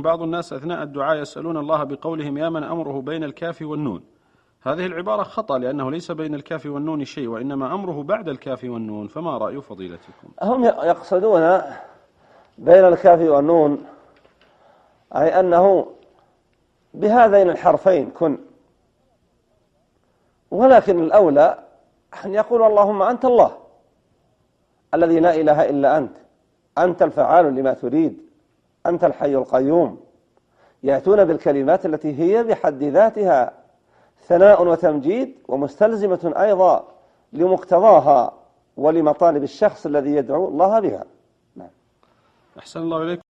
بعض الناس أثناء الدعاء يسألون الله بقولهم يا من أمره بين الكاف والنون. هذه العبارة خطأ، لأنه ليس بين الكاف والنون شيء، وإنما أمره بعد الكاف والنون. فما رأي فضيلتكم؟ هم يقصدون بين الكاف والنون أي أنه بهذين الحرفين كن، ولكن الأولى أن يقول اللهم أنت الله الذي لا إله إلا أنت، أنت الفعال لما تريد، أنت الحي القيوم. يأتون بالكلمات التي هي بحد ذاتها ثناء وتمجيد ومستلزمة أيضا لمقتضاها ولمطالب الشخص الذي يدعو الله بها. أحسن الله إليكم.